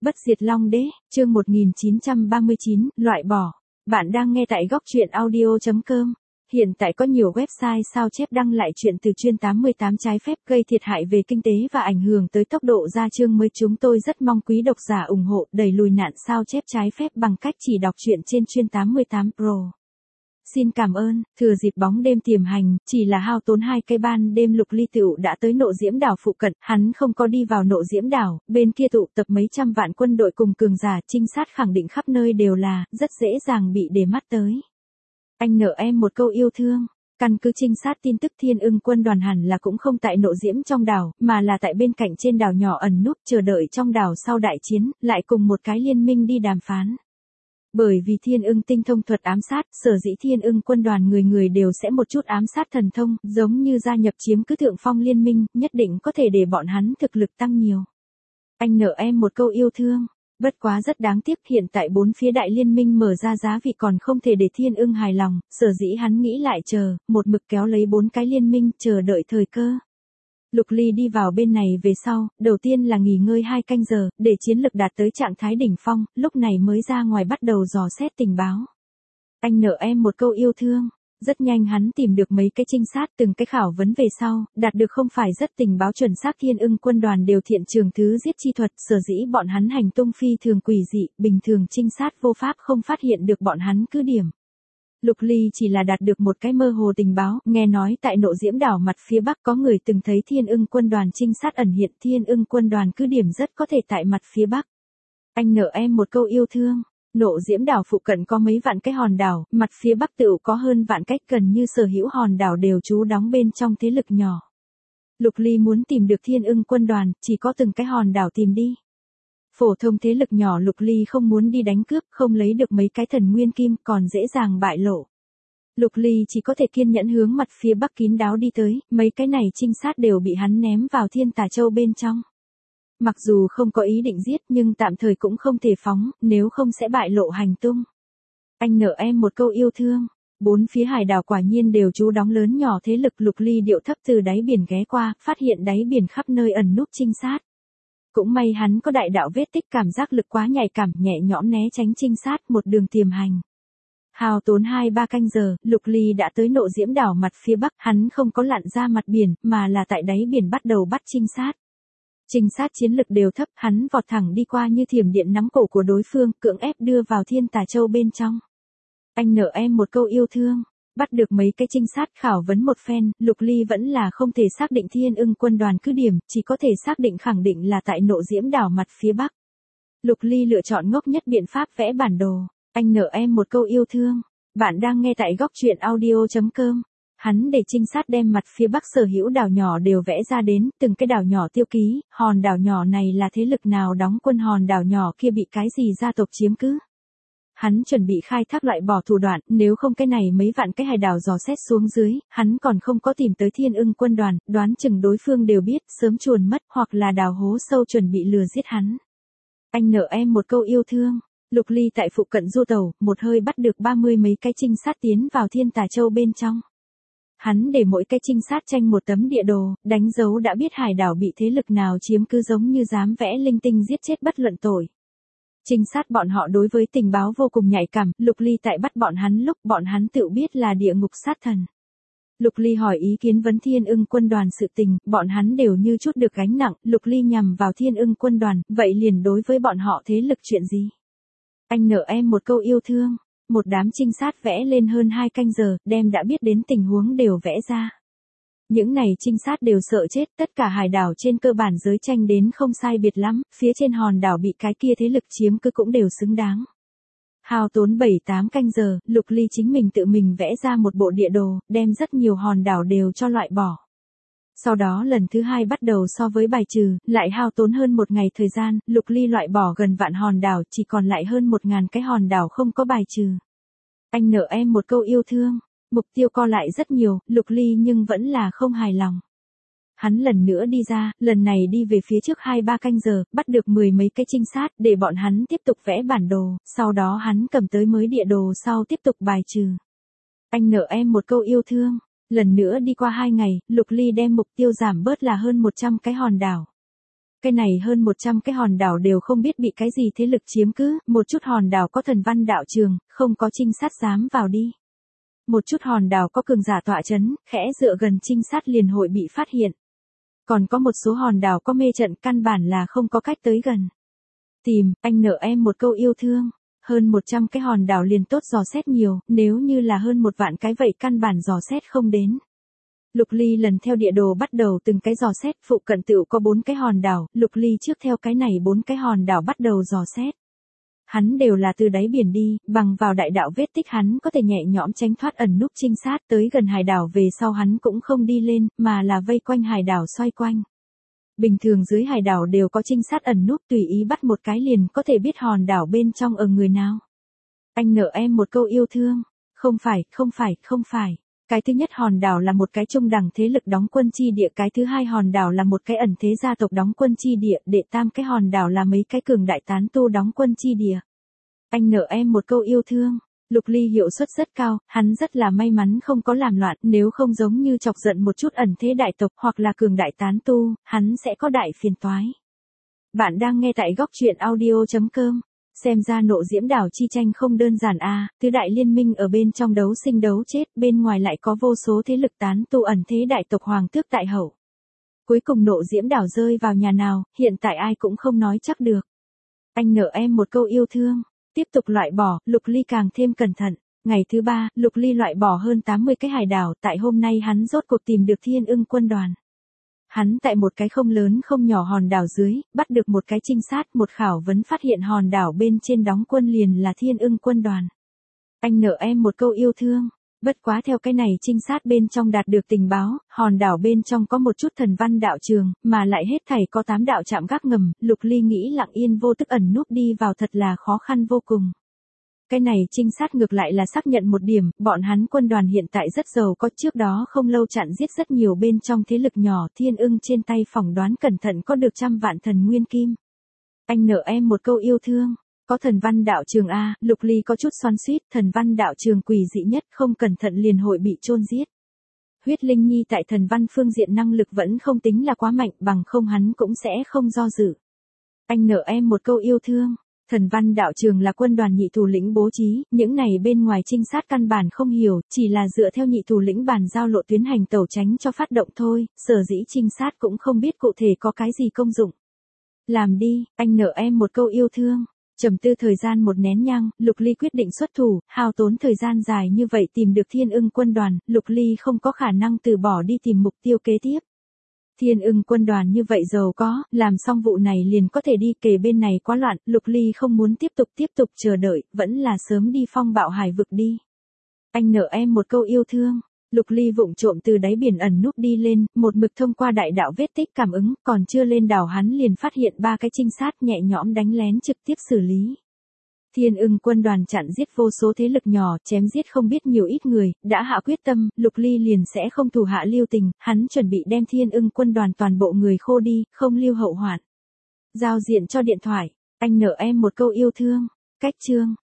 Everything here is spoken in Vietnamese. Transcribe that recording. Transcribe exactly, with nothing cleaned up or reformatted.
Bất diệt Long Đế, chương một nghìn chín trăm ba mươi chín, loại bỏ. Bạn đang nghe tại góc truyện audio chấm com. Hiện tại có nhiều website sao chép đăng lại chuyện từ chuyên tám mươi tám trái phép gây thiệt hại về kinh tế và ảnh hưởng tới tốc độ ra chương mới. Chúng tôi rất mong quý độc giả ủng hộ đẩy lùi nạn sao chép trái phép bằng cách chỉ đọc truyện trên chuyên tám mươi tám Pro. Xin cảm ơn. Thừa dịp bóng đêm tiềm hành, chỉ là hao tốn hai cây ban đêm Lục Ly tựu đã tới Nộ Diễm đảo phụ cận. Hắn không có đi vào Nộ Diễm đảo, bên kia tụ tập mấy trăm vạn quân đội cùng cường giả, trinh sát khẳng định khắp nơi đều là, rất dễ dàng bị để mắt tới. Anh nợ em một câu yêu thương. Căn cứ trinh sát tin tức, Thiên Ưng quân đoàn hẳn là cũng không tại Nộ Diễm trong đảo, mà là tại bên cạnh trên đảo nhỏ ẩn núp chờ đợi trong đảo sau đại chiến, lại cùng một cái liên minh đi đàm phán. Bởi vì Thiên Ưng tinh thông thuật ám sát, sở dĩ Thiên Ưng quân đoàn người người đều sẽ một chút ám sát thần thông, giống như gia nhập chiếm cứ thượng phong liên minh, nhất định có thể để bọn hắn thực lực tăng nhiều. Anh nợ em một câu yêu thương. Bất quá rất đáng tiếc, hiện tại bốn phía đại liên minh mở ra giá vị còn không thể để Thiên Ưng hài lòng, sở dĩ hắn nghĩ lại chờ, một mực kéo lấy bốn cái liên minh, chờ đợi thời cơ. Lục Ly đi vào bên này về sau, đầu tiên là nghỉ ngơi hai canh giờ, để chiến lực đạt tới trạng thái đỉnh phong, lúc này mới ra ngoài bắt đầu dò xét tình báo. Anh nợ em một câu yêu thương. Rất nhanh hắn tìm được mấy cái trinh sát, từng cái khảo vấn về sau, đạt được không phải rất tình báo chuẩn xác. Thiên Ưng quân đoàn đều thiện trường thứ giết chi thuật, sở dĩ bọn hắn hành tung phi thường quỷ dị, bình thường trinh sát vô pháp không phát hiện được bọn hắn cứ điểm. Lục Ly chỉ là đạt được một cái mơ hồ tình báo, nghe nói tại Nộ Diễm đảo mặt phía bắc có người từng thấy Thiên Ưng quân đoàn trinh sát ẩn hiện. Thiên Ưng quân đoàn cứ điểm rất có thể tại mặt phía bắc. Anh nợ em một câu yêu thương. Nộ Diễm đảo phụ cận có mấy vạn cái hòn đảo, mặt phía bắc tựu có hơn vạn cách, gần như sở hữu hòn đảo đều trú đóng bên trong thế lực nhỏ. Lục Ly muốn tìm được Thiên Ưng quân đoàn, chỉ có từng cái hòn đảo tìm đi. Phổ thông thế lực nhỏ Lục Ly không muốn đi đánh cướp, không lấy được mấy cái thần nguyên kim còn dễ dàng bại lộ. Lục Ly chỉ có thể kiên nhẫn hướng mặt phía bắc kín đáo đi tới, mấy cái này trinh sát đều bị hắn ném vào Thiên Tà Châu bên trong. Mặc dù không có ý định giết nhưng tạm thời cũng không thể phóng, nếu không sẽ bại lộ hành tung. Anh nợ em một câu yêu thương. Bốn phía hải đảo quả nhiên đều trú đóng lớn nhỏ thế lực. Lục Ly điệu thấp từ đáy biển ghé qua, phát hiện đáy biển khắp nơi ẩn núp trinh sát. Cũng may hắn có đại đạo vết tích, cảm giác lực quá nhạy cảm, nhẹ nhõm né tránh trinh sát, một đường tiềm hành. Hao tốn hai ba canh giờ, Lục Ly đã tới Nộ Diễm đảo mặt phía bắc. Hắn không có lặn ra mặt biển, mà là tại đáy biển bắt đầu bắt trinh sát. Trinh sát chiến lực đều thấp, hắn vọt thẳng đi qua như thiểm điện nắm cổ của đối phương, cưỡng ép đưa vào Thiên Tà Châu bên trong. Anh nợ em một câu yêu thương. Bắt được mấy cái trinh sát khảo vấn một phen, Lục Ly vẫn là không thể xác định Thiên Ưng quân đoàn cứ điểm, chỉ có thể xác định khẳng định là tại Nộ Diễm đảo mặt phía bắc. Lục Ly lựa chọn ngốc nhất biện pháp vẽ bản đồ. Anh nợ em một câu yêu thương. Bạn đang nghe tại góc truyện audio chấm com. Hắn để trinh sát đem mặt phía bắc sở hữu đảo nhỏ đều vẽ ra đến, từng cái đảo nhỏ tiêu ký, hòn đảo nhỏ này là thế lực nào đóng quân, hòn đảo nhỏ kia bị cái gì gia tộc chiếm cứ. Hắn chuẩn bị khai thác loại bỏ thủ đoạn, nếu không cái này mấy vạn cái hải đảo dò xét xuống dưới, hắn còn không có tìm tới Thiên Ưng quân đoàn, đoán chừng đối phương đều biết, sớm chuồn mất, hoặc là đào hố sâu chuẩn bị lừa giết hắn. Anh nợ em một câu yêu thương. Lục Ly tại phụ cận du tàu, một hơi bắt được ba mươi mấy cái trinh sát tiến vào Thiên Tà Châu bên trong. Hắn để mỗi cái trinh sát tranh một tấm địa đồ, đánh dấu đã biết hải đảo bị thế lực nào chiếm cứ, giống như dám vẽ linh tinh giết chết bất luận tội. Trinh sát bọn họ đối với tình báo vô cùng nhạy cảm, Lục Ly tại bắt bọn hắn lúc bọn hắn tự biết là địa ngục sát thần. Lục Ly hỏi ý kiến vấn Thiên Ưng quân đoàn sự tình, bọn hắn đều như chút được gánh nặng. Lục Ly nhằm vào Thiên Ưng quân đoàn, vậy liền đối với bọn họ thế lực chuyện gì? Anh nợ em một câu yêu thương. Một đám trinh sát vẽ lên hơn hai canh giờ, đem đã biết đến tình huống đều vẽ ra. Những này trinh sát đều sợ chết, tất cả hải đảo trên cơ bản giới tranh đến không sai biệt lắm, phía trên hòn đảo bị cái kia thế lực chiếm cứ cũng đều xứng đáng. Hao tốn bảy tám canh giờ, Lục Ly chính mình tự mình vẽ ra một bộ địa đồ, đem rất nhiều hòn đảo đều cho loại bỏ. Sau đó lần thứ hai bắt đầu so với bài trừ, lại hao tốn hơn một ngày thời gian, Lục Ly loại bỏ gần vạn hòn đảo, chỉ còn lại hơn một ngàn cái hòn đảo không có bài trừ. Anh nợ em một câu yêu thương. Mục tiêu co lại rất nhiều, Lục Ly nhưng vẫn là không hài lòng. Hắn lần nữa đi ra, lần này đi về phía trước hai ba canh giờ, bắt được mười mấy cái trinh sát, để bọn hắn tiếp tục vẽ bản đồ, sau đó hắn cầm tới mới địa đồ sau tiếp tục bài trừ. Anh nợ em một câu yêu thương. Lần nữa đi qua hai ngày, Lục Ly đem mục tiêu giảm bớt là hơn một trăm cái hòn đảo. Cái này hơn một trăm cái hòn đảo đều không biết bị cái gì thế lực chiếm cứ, một chút hòn đảo có thần văn đạo trường, không có trinh sát dám vào đi. Một chút hòn đảo có cường giả tọa chấn, khẽ dựa gần trinh sát liền hội bị phát hiện. Còn có một số hòn đảo có mê trận căn bản là không có cách tới gần. Tìm, anh nợ em một câu yêu thương. Hơn một trăm cái hòn đảo liền tốt dò xét nhiều, nếu như là hơn một vạn cái vậy căn bản dò xét không đến. Lục Ly lần theo địa đồ bắt đầu từng cái dò xét, phụ cận tựu có bốn cái hòn đảo, Lục Ly trước theo cái này bốn cái hòn đảo bắt đầu dò xét. Hắn đều là từ đáy biển đi, bằng vào đại đạo vết tích hắn có thể nhẹ nhõm tránh thoát ẩn núp trinh sát, tới gần hải đảo về sau hắn cũng không đi lên, mà là vây quanh hải đảo xoay quanh. Bình thường dưới hải đảo đều có trinh sát ẩn núp, tùy ý bắt một cái liền có thể biết hòn đảo bên trong ở người nào. Anh nợ em một câu yêu thương. Không phải, không phải, không phải. Cái thứ nhất hòn đảo là một cái trung đẳng thế lực đóng quân chi địa, cái thứ hai hòn đảo là một cái ẩn thế gia tộc đóng quân chi địa, đệ tam cái hòn đảo là mấy cái cường đại tán tu đóng quân chi địa. Anh nợ em một câu yêu thương. Lục Ly hiệu suất rất cao, hắn rất là may mắn không có làm loạn, nếu không giống như chọc giận một chút ẩn thế đại tộc hoặc là cường đại tán tu, hắn sẽ có đại phiền toái. Bạn đang nghe tại góc truyện audio chấm com. Xem ra nộ diễm đảo chi tranh không đơn giản a, à, tứ đại liên minh ở bên trong đấu sinh đấu chết, bên ngoài lại có vô số thế lực tán tu ẩn thế đại tộc hoàng tước tại hậu. Cuối cùng nộ diễm đảo rơi vào nhà nào, hiện tại ai cũng không nói chắc được. Anh nợ em một câu yêu thương. Tiếp tục loại bỏ, Lục Ly càng thêm cẩn thận. Ngày thứ ba, Lục Ly loại bỏ hơn tám mươi cái hải đảo, tại hôm nay hắn rốt cuộc tìm được Thiên Ưng quân đoàn. Hắn tại một cái không lớn không nhỏ hòn đảo dưới, bắt được một cái trinh sát, một khảo vấn phát hiện hòn đảo bên trên đóng quân liền là Thiên Ưng quân đoàn. Anh nợ em một câu yêu thương. Bất quá theo cái này trinh sát bên trong đạt được tình báo, hòn đảo bên trong có một chút thần văn đạo trường, mà lại hết thảy có tám đạo trạm gác ngầm, Lục Ly nghĩ lặng yên vô tức ẩn núp đi vào thật là khó khăn vô cùng. Cái này trinh sát ngược lại là xác nhận một điểm, bọn hắn quân đoàn hiện tại rất giàu có, trước đó không lâu chặn giết rất nhiều bên trong thế lực nhỏ, Thiên Ưng trên tay phỏng đoán cẩn thận có được trăm vạn thần nguyên kim. Anh nợ em một câu yêu thương. Có thần văn đạo trường a, Lục Ly có chút xoắn xuýt, thần văn đạo trường quỷ dị nhất, không cẩn thận liền hội bị chôn giết. Huyết Linh Nhi tại thần văn phương diện năng lực vẫn không tính là quá mạnh, bằng không hắn cũng sẽ không do dự. Anh nợ em một câu yêu thương. Thần văn đạo trường là quân đoàn nhị thủ lĩnh bố trí, những này bên ngoài trinh sát căn bản không hiểu, chỉ là dựa theo nhị thủ lĩnh bàn giao lộ tuyến hành tẩu tránh cho phát động thôi, sở dĩ trinh sát cũng không biết cụ thể có cái gì công dụng. Làm đi, anh nợ em một câu yêu thương. Trầm tư thời gian một nén nhang, Lục Ly quyết định xuất thủ, hao tốn thời gian dài như vậy tìm được Thiên Ưng quân đoàn, Lục Ly không có khả năng từ bỏ đi tìm mục tiêu kế tiếp. Thiên Ưng quân đoàn như vậy giàu có, làm xong vụ này liền có thể đi, kề bên này quá loạn, Lục Ly không muốn tiếp tục tiếp tục chờ đợi, vẫn là sớm đi phong bạo hải vực đi. Anh nợ em một câu yêu thương. Lục Ly vụng trộm từ đáy biển ẩn núp đi lên, một mực thông qua đại đạo vết tích cảm ứng, còn chưa lên đảo hắn liền phát hiện ba cái trinh sát nhẹ nhõm đánh lén trực tiếp xử lý. Thiên Ưng quân đoàn chặn giết vô số thế lực nhỏ, chém giết không biết nhiều ít người, đã hạ quyết tâm, Lục Ly liền sẽ không thủ hạ lưu tình, hắn chuẩn bị đem Thiên Ưng quân đoàn toàn bộ người khô đi, không lưu hậu hoạn. Giao diện cho điện thoại, anh nợ em một câu yêu thương. Cách chương,